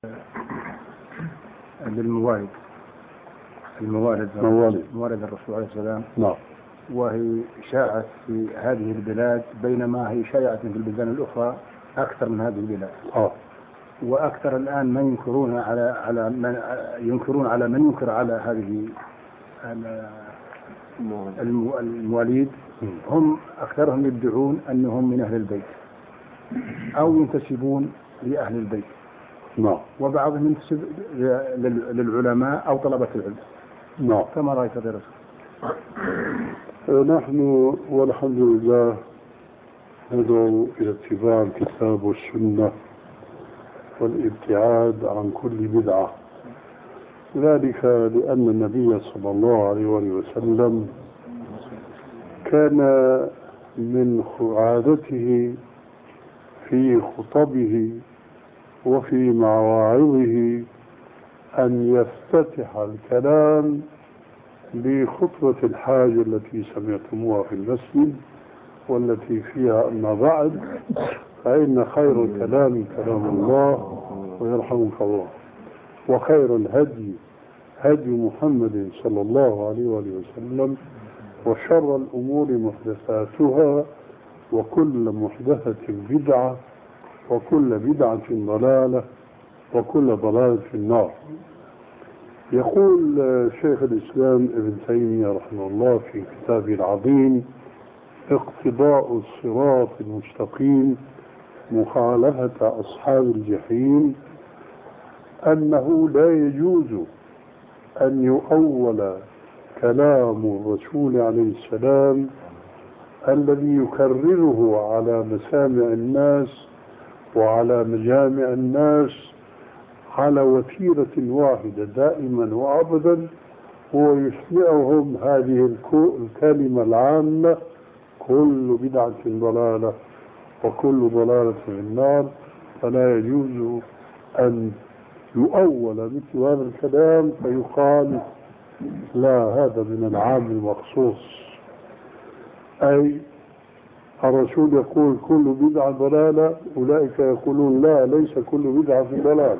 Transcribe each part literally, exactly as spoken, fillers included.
للموالد الموالد موالد موالد الرسول عليه السلام. نعم. وهي شاعت في هذه البلاد بينما هي شائعة في البلدان الأخرى أكثر من هذه البلاد. آه. وأكثر الآن من ينكرون على على من ينكرون على من ينكر على هذه المواليد هم أكثرهم يدعون أنهم من أهل البيت أو ينتسبون لأهل البيت. نعم. وبعضهم ينتسب للعلماء أو طلبة العلم. نعم. كما رأيت يا رسول. نحن والحمد لله ندعو إلى اتباع الكتاب والسنة والابتعاد عن كل بدعة، ذلك لأن النبي صلى الله عليه وسلم كان من عادته في خطبه وفي مواعظه أن يفتتح الكلام بخطبة الحاجة التي سمعتموها في المسجد والتي فيها أما بعد فإن خير الكلام كلام الله ويرحمك الله، وخير الهدي هدي محمد صلى الله عليه وسلم، وشر الأمور محدثاتها وكل محدثة بدعة وكل بدعة ضلالة وكل ضلالة في النار. يقول شيخ الإسلام ابن تيمية رحمه الله في كتابه العظيم اقتضاء الصراط المستقيم مخالفة أصحاب الجحيم أنه لا يجوز أن يؤول كلام الرسول عليه السلام الذي يكرره على مسامع الناس وعلى مجامع الناس على وتيرة واحدة دائما وأبدا، هو يسمعهم هذه الكلمة العامة كل بدعة ضلالة وكل ضلالة في النار. فلا يجوز أن يؤول مثل هذا الكلام فيقال لا هذا من العام المخصوص، أي الرسول يقول كل بدعة ضلالة، أولئك يقولون لا ليس كل بدعة ضلالة.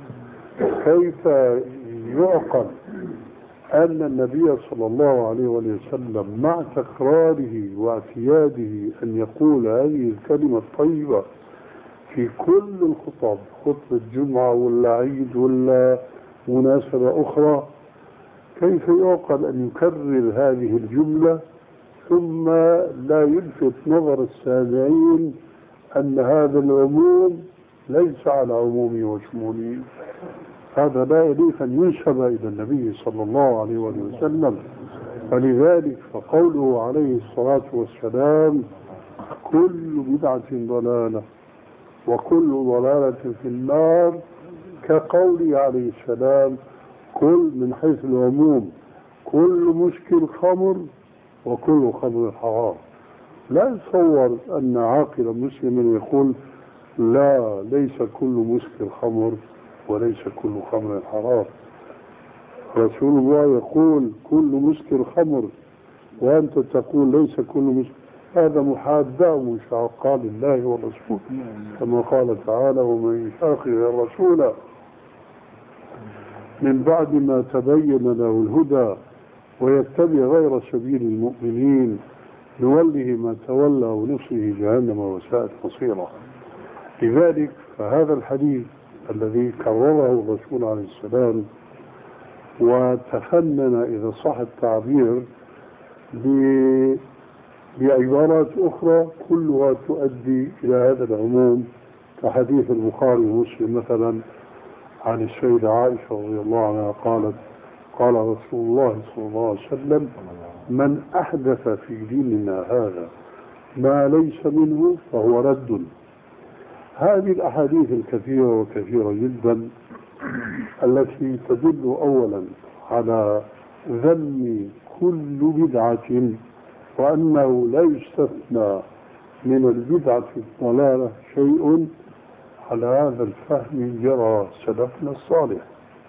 كيف يعقل أن النبي صلى الله عليه وسلم مع تكراره واعتياده أن يقول هذه الكلمة الطيبة في كل الخطب، خطبة جمعة ولا عيد ولا مناسبة أخرى، كيف يعقل أن يكرر هذه الجملة ثم لا يلفت نظر السامعين أن هذا العموم ليس على عمومه وشموله؟ هذا لا يليق أن ينسب إلى النبي صلى الله عليه وسلم. فلذلك فقوله عليه الصلاة والسلام كل بدعة ضلالة وكل ضلالة في النار كقوله عليه السلام كل من حيث العموم كل مسكر خمر وكل خمر حرام. لا يتصور أن عاقلا مسلما يقول لا ليس كل مسكر خمر وليس كل خمر حرام. رسول الله يقول كل مسكر خمر وأنت تقول ليس كل مسكر، هذا محادة من شاقال الله والرسول كما قال تعالى ومن يشاقق الرسول من بعد ما تبين له الهدى ويتبع غير سبيل المؤمنين نوله ما تولى ونصره جهنم وساءت مصيره. لذلك فهذا الحديث الذي كرره الرسول عليه السلام وتفنن إذا صح التعبير بعبارات أخرى كلها تؤدي إلى هذا العموم، كحديث البخاري ومسلم مثلا عن السيدة عائشة رضي الله عنها قالت قال رسول الله صلى الله عليه وسلم من أحدث في ديننا هذا ما ليس منه فهو رد. هذه الأحاديث الكثيرة وكثيرة جدا التي تدل أولا على ذم كل بدعة وأنه لا يستثنى من البدعة الضلالة شيء، على هذا الفهم جرى سلفنا الصالح.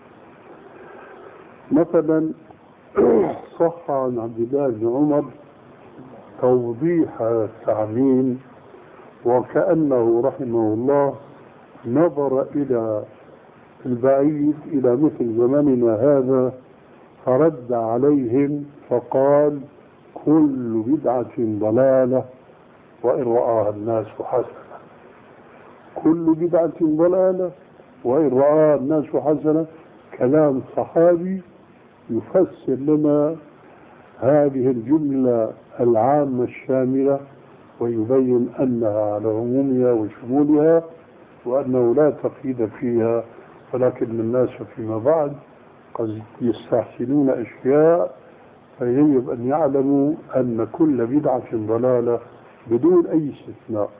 مثلا صح عن عبد الله بن عمر توضيح التعميم وكأنه رحمه الله نظر إلى البعيد إلى مثل زمننا هذا، فرد عليهم فقال كل بدعة ضلالة وإن رآها الناس حسنة. كل بدعة ضلالة وإن رآها الناس حسنة، كلام صحابي يفسر لنا هذه الجملة العامة الشاملة، ويبين أنها على عمومها وشمولها، وأنه لا تقييد فيها، ولكن الناس فيما بعد قد يستحسنون أشياء، فيجب أن يعلموا أن كل بدعة ضلالة بدون أي استثناء.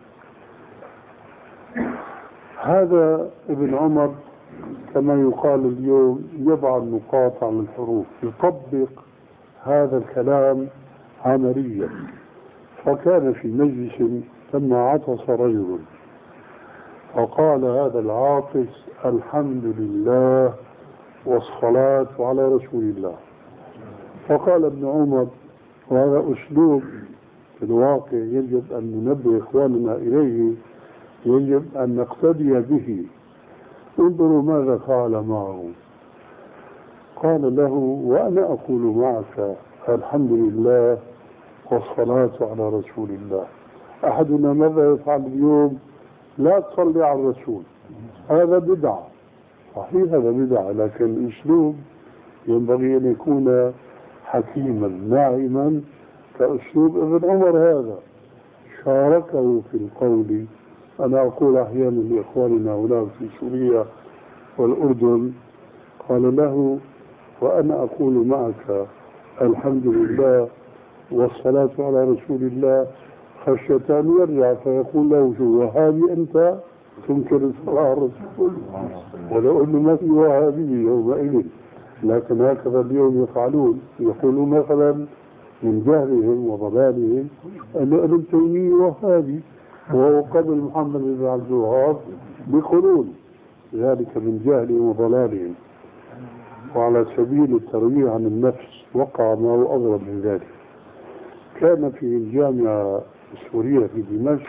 هذا ابن عمر كما يقال اليوم يضع النقاط على الحروف، يطبق هذا الكلام عمليا. فكان في مجلس لما عطس رجل فقال هذا العاطس الحمد لله والصلاة على رسول الله. فقال ابن عمر، وهذا أسلوب في الواقع يجب أن ننبه إخواننا إليه، يجب أن نقتدي به. انظروا ماذا قال معه. قال له وأنا أقول معك الحمد لله والصلاة على رسول الله. أحدنا ماذا يفعل اليوم؟ لا تصلي على الرسول، هذا بدعة. صحيح هذا بدعة، لكن الأسلوب ينبغي أن يكون حكيما ناعما كأسلوب ابن عمر. هذا شاركه في القول. أنا أقول أحيانا لإخواننا هناك في سوريا والأردن، قال له وأنا أقول معك الحمد لله والصلاة على رسول الله، خشية أن يرجع فيقول له شو وهابي أنت تنكر الصلاة على الرسول؟ ولو أنه ما في وهابي يومئذ، لكن هكذا اليوم يفعلون. يقولون مثلا من جهلهم وضلالهم أن ابن تيمية وهابي، وهو قبل محمد بن عبد الوهاب بقرون، ذلك من جهلهم وضلالهم. وعلى سبيل الترويع عن النفس وقع ما هو أغرب من ذلك. كان في الجامعة السورية في دمشق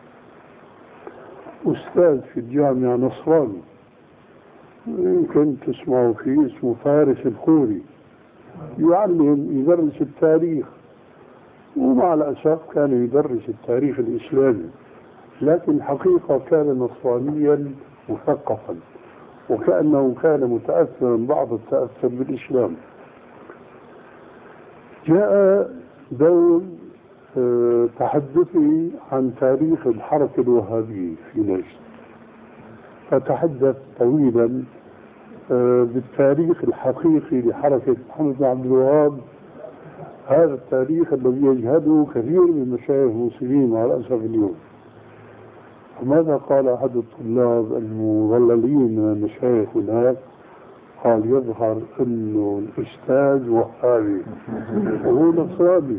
أستاذ في الجامعة نصراني، يمكن تسمعوا فيه، اسمه فارس الخوري، يعلم يدرس التاريخ، ومع الأسف كان يدرس التاريخ الإسلامي، لكن الحقيقة كان نصرانيا مثقفا، وكأنه كان متأثرا بعض التأثر بالإسلام. جاء دور تحدثي عن تاريخ الحركة الوهابية في نجد، فتحدث طويلا بالتاريخ الحقيقي لحركة محمد بن عبد الوهاب، هذا التاريخ الذي يجهده كثير من مشايخ المسلمين مع الأسف اليوم. وماذا قال أحد الطلاب المضللين من المشايخ هناك؟ قال يظهر أنه الأستاذ وهابي وهو نصراني.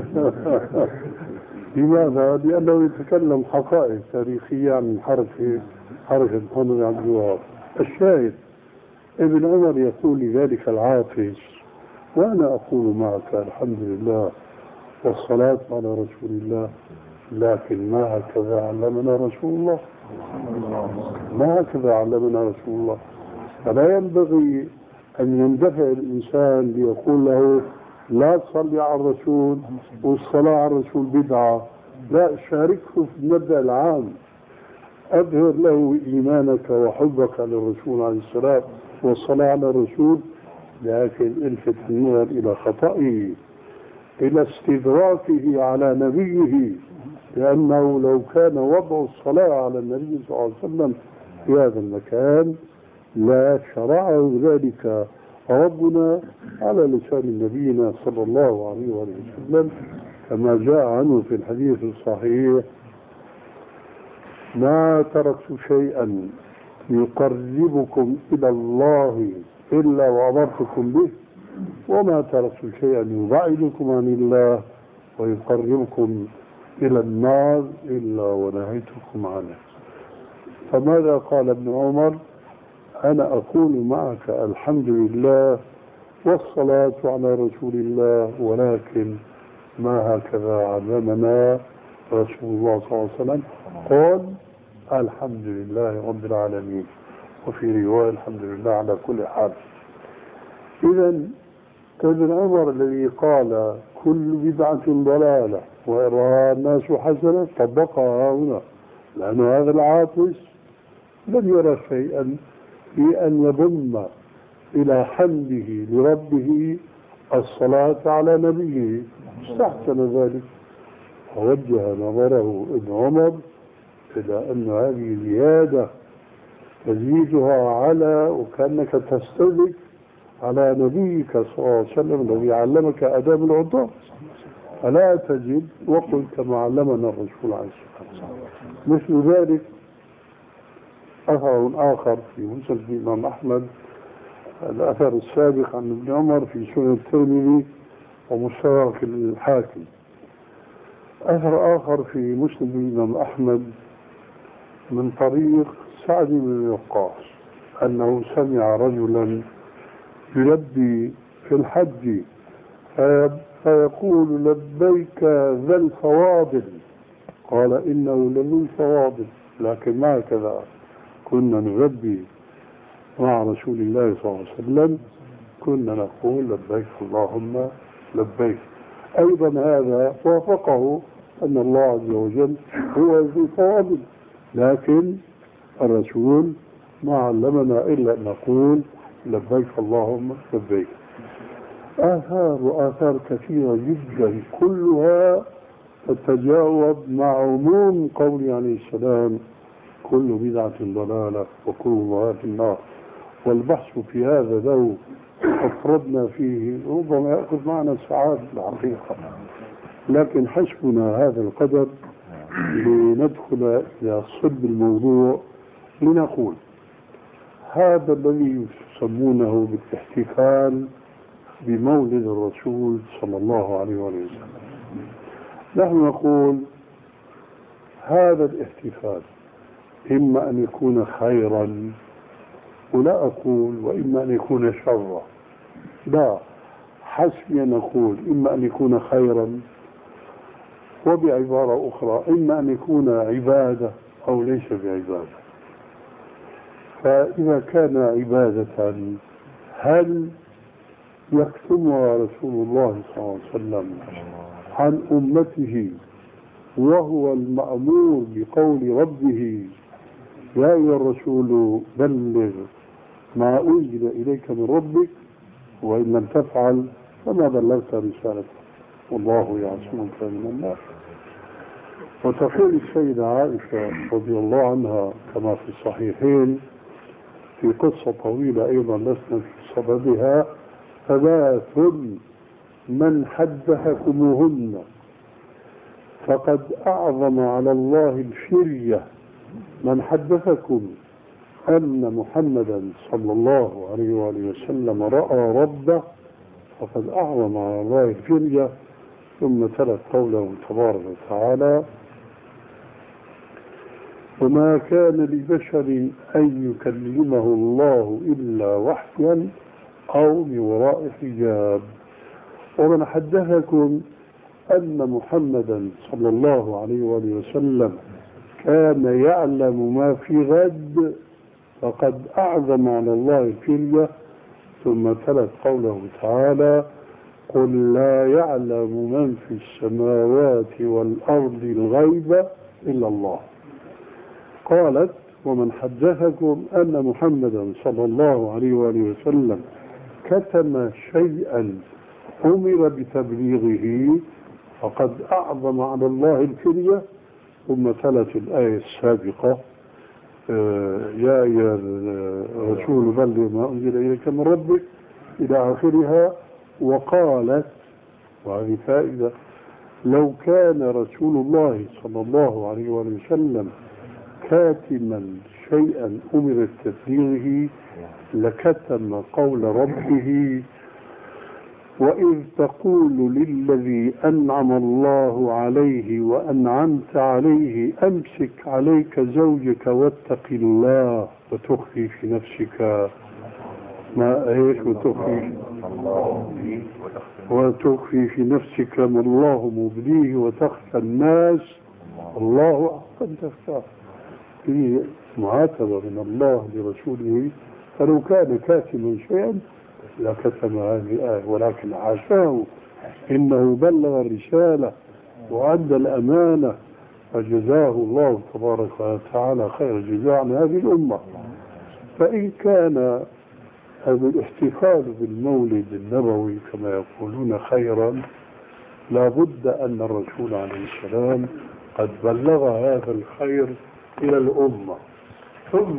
لماذا؟ لأنه يتكلم حقائق تاريخية عن حركة حركة محمد بن عبد الوهاب. الشاهد ابن عمر يقول لذلك العاطس وأنا أقول معك الحمد لله والصلاة على رسول الله، لكن ما هكذا علمنا رسول الله، ما هكذا علمنا رسول الله. فلا ينبغي أن يندفع الإنسان ليقول له لا تصلي على الرسول والصلاة على الرسول بدعة، لا، شاركه في المبدأ العام، أظهر له إيمانك وحبك للرسول عليه السلام والصلاة على الرسول، لكن الفت النظر إلى خطئه، إلى استدراكه على نبيه، لأنه لو كان وضع الصلاة على النبي صلى الله عليه وسلم في هذا المكان لا شرعه ذلك ربنا على لسان نبينا صلى الله عليه وسلم، كما جاء عنه في الحديث الصحيح ما تركت شيئا يقربكم إلى الله إلا وأمرتكم به، وما تركت شيئا يبعدكم عن الله ويقربكم إلى النار إلا ونهيتكم عنه. فماذا قال ابن عمر؟ أنا أقول معك الحمد لله والصلاة على رسول الله، ولكن ما هكذا علمنا رسول الله صلى الله عليه وسلم. قال الحمد لله رب العالمين. وفي رواية الحمد لله على كل حال. إذا ابن عمر الذي قال كل بدعة ضلالة ويراها الناس حسنة طبقها هنا، لأن هذا العاطس لم يرى شيئا في أن يضم إلى حمده لربه الصلاة على نبيه، استحسن ذلك ووجه نظره ابن عمر إلى أن هذه زيادة تزيدها على وكأنك تستدرك على نبيك صلى الله عليه وسلم الذي علمك آداب العطاء، فلا تجد وقل كما علمنا الرسول عليه الصلاة والسلام. مثل ذلك أثر آخر في مسند الإمام أحمد، الأثر السابق عن ابن عمر في سنن الترمذي ومستدرك الحاكم. أثر آخر في مسند الإمام أحمد من طريق سعد بن وقاص أنه سمع رجلا يلبي في الحج فيقول لبيك ذا الفواضل، قال إنه لذو الفواضل، لكن ما هكذا كنا نلبي مع رسول الله صلى الله عليه وسلم، كنا نقول لبيك اللهم لبيك. أيضا هذا وافقه أن الله عز وجل هو ذو الفواضل، لكن الرسول ما علمنا إلا أن نقول لبيك اللهم لبيك. آثار وآثار كثيرة جدا كلها تتجاوب مع عموم قول عليه السلام كل بدعة ضلالة وكل ضلالة في النار. والبحث في هذا لو أفردنا فيه ربما يأخذ معنا ساعات الحقيقة، لكن حسبنا هذا القدر لندخل إلى صلب الموضوع. لنقول هذا الذي يسمونه بالاحتفال بمولد الرسول صلى الله عليه وسلم، نحن نقول هذا الاحتفال إما أن يكون خيرا، ولا أقول وإما أن يكون شرا، لا، حسبي أن أقول إما أن يكون خيرا، وبعبارة أخرى إما أن يكون عبادة أو ليس بعبادة. فإذا كان عبادة هل يكتمها رسول الله صلى الله عليه وسلم عن أمته وهو المأمور بقول ربه يا أيها الرسول بلغ ما أنزل إليك من ربك وإن لم تفعل فما بلغت رسالته والله يعصمك من الناس. وتقول السيدة عائشة رضي الله عنها كما في الصحيحين في قصة طويلة أيضا لسنا في صددها: ثلاث من حدثكموهن فقد أعظم على الله الفرية، من حدثكم أن محمدا صلى الله عليه وآله وسلم رأى ربه فقد أعظم على الله الفرية. ثم تلت قوله تبارك وتعالى: وما كان لبشر أن يكلمه الله إلا وحيا أو من وراء حجاب. ومن حدثكم أن محمدا صلى الله عليه وآله وسلم كان يعلم ما في غد فقد أعظم على الله الفرية. ثم تلت قوله تعالى: قل لا يعلم من في السماوات والأرض الغيب إلا الله. قالت: ومن حدثكم أن محمدا صلى الله عليه وآله وسلم كتم شيئا أمر بتبليغه فقد أعظم على الله الفرية. ثم تلت الآية السابقة: يا أيها الرسول بلغ ما أنزل إليك من ربك إلى آخرها. وقالت، وهذه فائدة: لو كان رسول الله صلى الله عليه وسلم كاتما شيئا أمر بتبليغه لكتم قول ربه: وإذ تقول للذي أنعم الله عليه وأنعمت عليه أمسك عليك زوجك واتق الله وتخفي في نفسك ما ايش وتخفي وتخفي في نفسك ما الله مبديه وتخشى الناس الله أحق أن تخشاه. في معاتبة من الله لرسوله، فلو كان كاتما شيئا لكتم هذه الآية، ولكن حاشاه إنه بلغ الرسالة وأدى الأمانة، فجزاه الله تبارك وتعالى خير الجزاء عن هذه الأمة. فإن كان هذا الاحتفال بالمولد النبوي كما يقولون خيرا، لابد أن الرسول عليه السلام قد بلغ هذا الخير إلى الأمة. ثم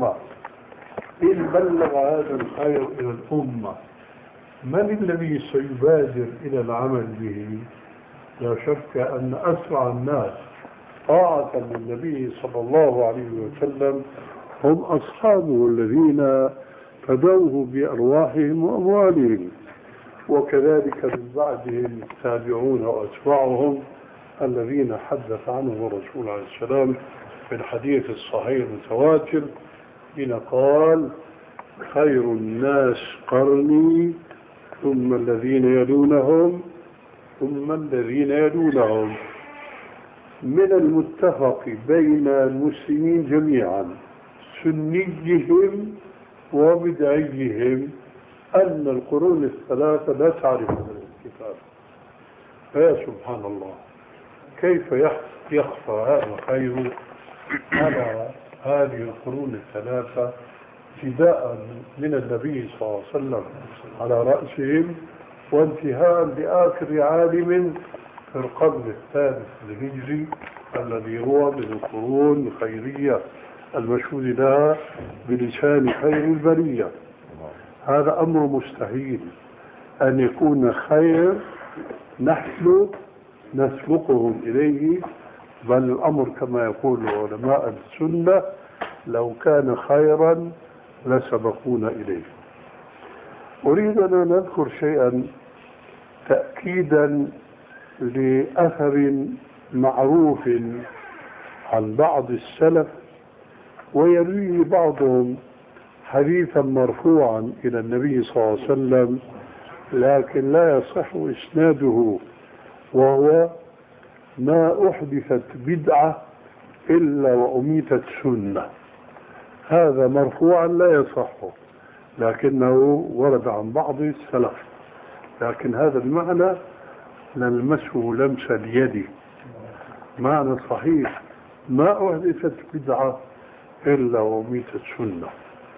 إن بلغ هذا الخير إلى الأمة، من الذي سيبادر إلى العمل به؟ لا شك أن أسرع الناس طاعة للنبي صلى الله عليه وسلم هم أصحابه الذين فدوه بأرواحهم وأموالهم، وكذلك من بعدهم التابعون وأتباعهم الذين حدث عنهم الرسول عليه السلام في الحديث الصحيح المتواتر حين قال: خير الناس قرني ثم الذين يلونهم ثم الذين يلونهم. من المتفق بين المسلمين جميعا سنيهم وبدعيهم أن القرون الثلاثة لا تعرف هذا الاتفاق. فيا سبحان الله، كيف يخفى هذا الخير على هذه القرون الثلاثة ابتداء من النبي صلى الله عليه وسلم على رأسهم وانتهاء بآخر عالم في القرن الثالث الهجري الذي هو من القرون الخيرية المشهود لها بلسان خير البرية. هذا أمر مستحيل أن يكون خير نحن نسبقهم إليه، بل الأمر كما يقول علماء السنة: لو كان خيرا لسبقونا إليه. أريد أن نذكر شيئا تأكيدا لأثر معروف عن بعض السلف، ويرويه بعضهم حديثا مرفوعا إلى النبي صلى الله عليه وسلم لكن لا يصح إسناده، وهو: ما أحدثت بدعة إلا وأميتت سنة. هذا مرفوعا لا يصح، لكنه ورد عن بعض السلف، لكن هذا المعنى نلمسه لمس اليد، معنى صحيح: ما أحدثت بدعة إلا وأميتت سنة.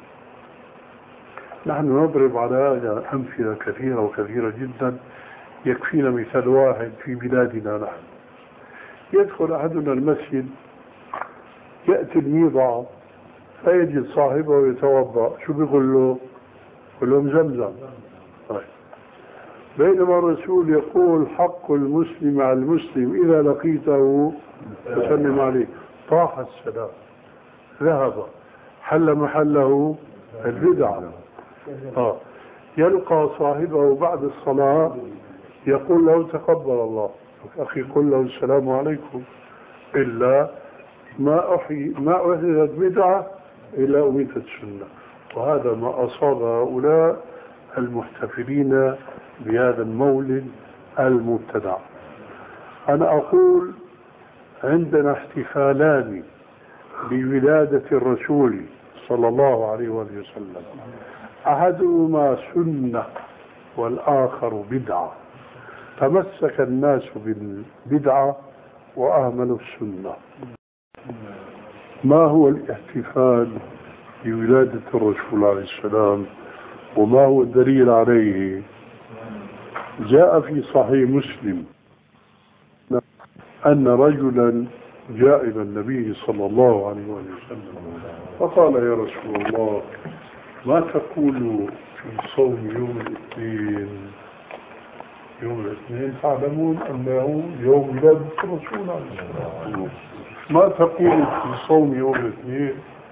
نحن نضرب على هذا أمثلة كثيرة وكثيرة جدا، يكفينا مثال واحد في بلادنا نحن. يدخل أحدنا المسجد، يأتي الميضع فيجد صاحبه يتوضأ، شو بيقول له؟ يقول له زمزم. طيب. بينما الرسول يقول: حق المسلم على المسلم إذا لقيته فسلم عليه. طاح السلام، ذهب، حل محله البدعة. آه. يلقى صاحبه بعد الصلاة يقول له: تقبل الله. أخي قل له: السلام عليكم. إلا ما أحي ما أحدثت بدعة إلا أميتت السنة. وهذا ما أصاب هؤلاء المحتفلين بهذا المولد المبتدع. أنا أقول: عندنا احتفالان بولادة الرسول صلى الله عليه وسلم، أحدهما سنة والآخر بدعة. تمسك الناس بالبدعة وأهملوا السنة. ما هو الاحتفال بولادة الرسول عليه السلام وما هو الدليل عليه؟ جاء في صحيح مسلم أن رجلا جاء إلى النبي صلى الله عليه وسلم فقال: يا رسول الله، ما تقول في صوم يوم الاثنين؟ يوم الاثنين تعلمون أنه يوم ولادة الرسول عليه السلام. ما تقول في صوم يوم الاثنين؟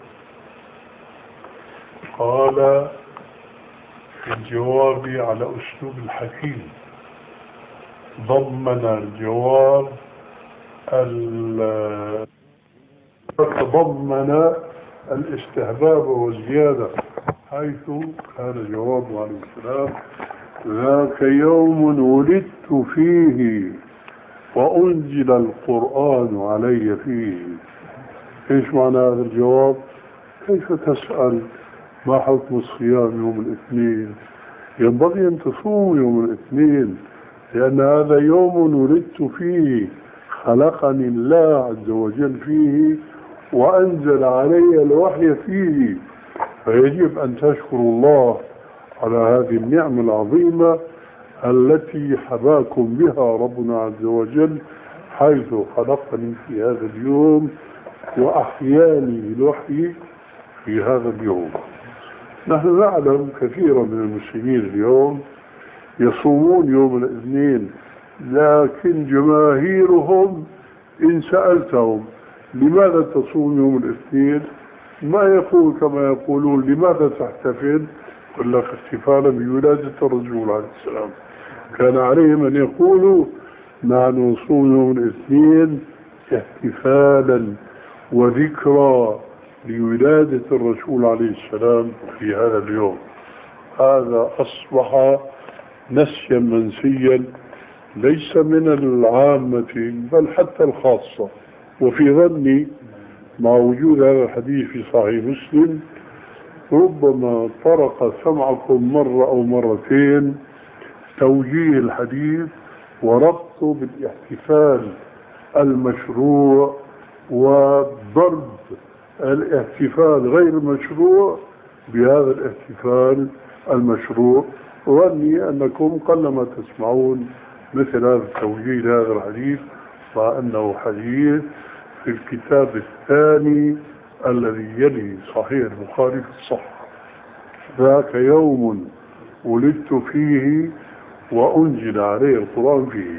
قال في الجواب على أسلوب الحكيم، ضمن الجواب تضمن الاستحباب والزيادة، حيث كان جوابه عليه السلام: ذاك يوم ولدت فيه وأنزل القرآن علي فيه. إيش معنى هذا الجواب؟ كيف تسأل ما حكم الصيام يوم الاثنين؟ ينبغي أن تصوم يوم الاثنين، لأن هذا يوم ولدت فيه، خلقني الله عز وجل فيه وأنزل علي الوحي فيه، فيجب أن تشكروا الله على هذه النعمة العظيمة التي حباكم بها ربنا عز وجل، حيث خلقني في هذا اليوم وأحياني بالوحي في هذا اليوم. نحن نعلم كثيرا من المسلمين اليوم يصومون يوم الاثنين، لكن جماهيرهم إن سألتهم لماذا تصوم يوم الاثنين ما يقول كما يقولون لماذا تحتفل، يقول لك احتفالا بولادة الرسول عليه السلام. كان عليهم أن يقولوا نحن نصوم يوم الاثنين احتفالا وذكرى لولادة الرسول عليه السلام في هذا اليوم. هذا أصبح نسيا منسيا ليس من العامة بل حتى الخاصة. وفي ظني مع وجود هذا الحديث في صحيح مسلم ربما طرق سمعكم مرة أو مرتين توجيه الحديث وربطه بالاحتفال المشروع وضرب الاحتفال غير المشروع بهذا الاحتفال المشروع. ظني أنكم قلما تسمعون مثل هذا التوجيه لهذا الحديث، مع أنه حديث في الكتاب الثاني الذي يلي صحيح البخاري في الصحة. ذاك يوم ولدت فيه وأنزل عليه القرآن فيه.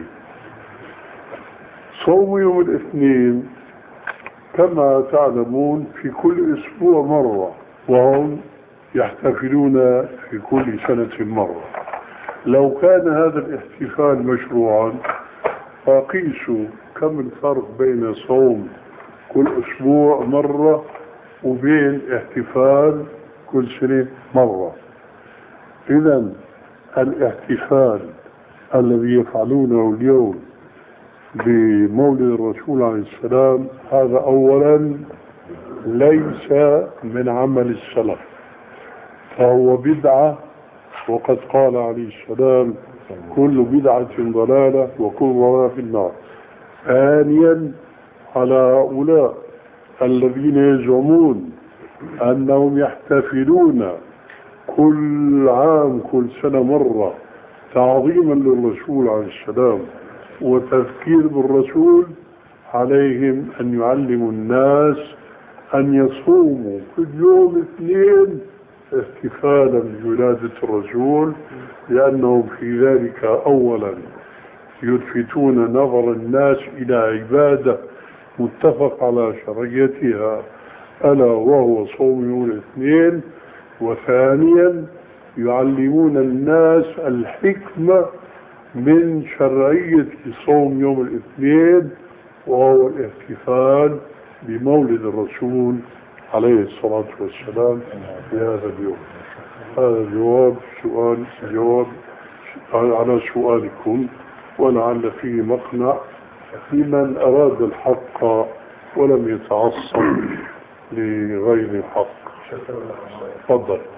صوم يوم الاثنين كما تعلمون في كل أسبوع مرة، وهم يحتفلون في كل سنة مرة. لو كان هذا الاحتفال مشروعا فقيسوا كم الفرق بين صوم كل أسبوع مرة وبين احتفال كل سنة مرة. إذن الاحتفال الذي يفعلونه اليوم بمولد الرسول عليه السلام هذا أولا ليس من عمل السلف، فهو بدعة، وقد قال عليه السلام كل بدعة ضلالة وكل ضلالة في النار. ثانيا على هؤلاء الذين يزعمون أنهم يحتفلون كل عام كل سنة مرة تعظيما للرسول عليه السلام وتذكير بالرسول، عليهم أن يعلموا الناس أن يصوموا في اليوم اثنين احتفالا بولادة الرسول، لأنهم في ذلك أولا يلفتون نظر الناس إلى عبادة متفق على شرعيتها ألا وهو صوم يوم الاثنين، وثانيا يعلمون الناس الحكمة من شرعية صوم يوم الاثنين وهو الاحتفال بمولد الرسول عليه الصلاة والسلام في هذا اليوم. هذا جواب سؤال جواب على سؤالكم، ولعل فيه مقنع لمن أراد الحق ولم يتعصب لغير الحق. تفضل.